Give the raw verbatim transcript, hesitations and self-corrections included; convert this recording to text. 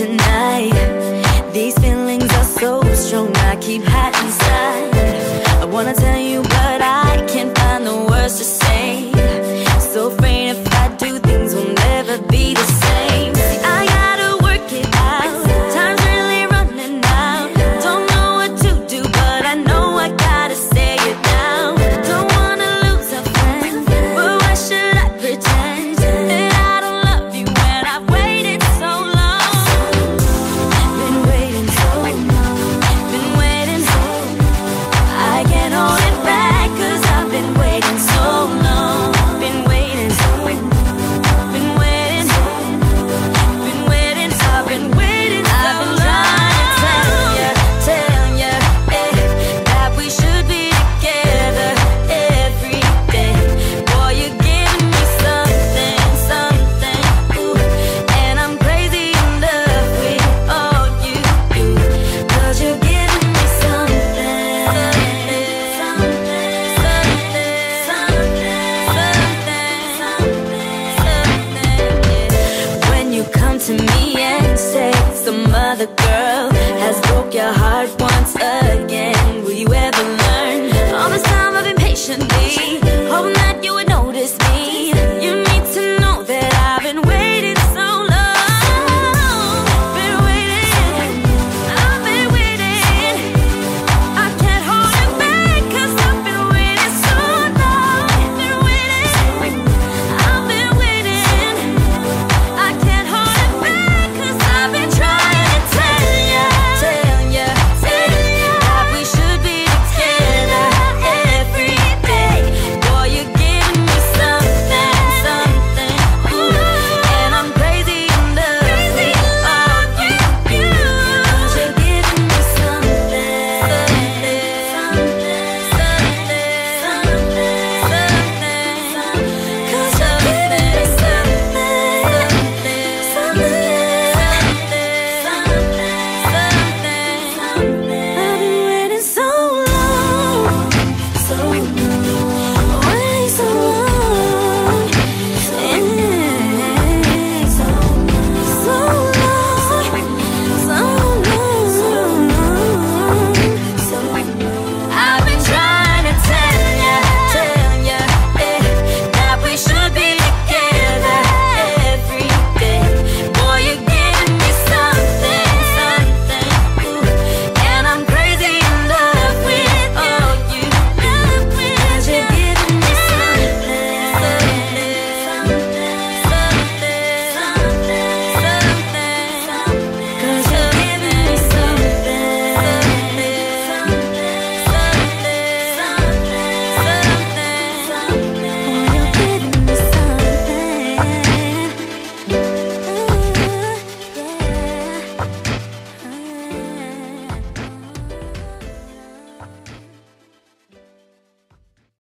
tonight. These feelings are so strong, I keep hot inside. I wanna tell you, but I can't find the words to say. So afraid if I do, things will never be the same. I gotta work it out, time's really running out. Don't know what to do, but I know I gotta say it now. Don't wanna lose a friend, but why should I pretend that I don't love you when I've waited so long? Been waiting so long, been waiting so long. I can't hold it back, cause I've been waiting so long. Been waiting so long, been waiting so long, been waiting, I've been waiting so I've been trying to tell ya, tell ya, eh, that we should be together every day. Boy, you're giving me something, something, ooh, and I'm crazy in love with all you do. Cause you're giving me something, something, something, something, something, something, yeah. When you come to me and say some other girl has broke your heart once again, will you ever learn? All this time I've been patiently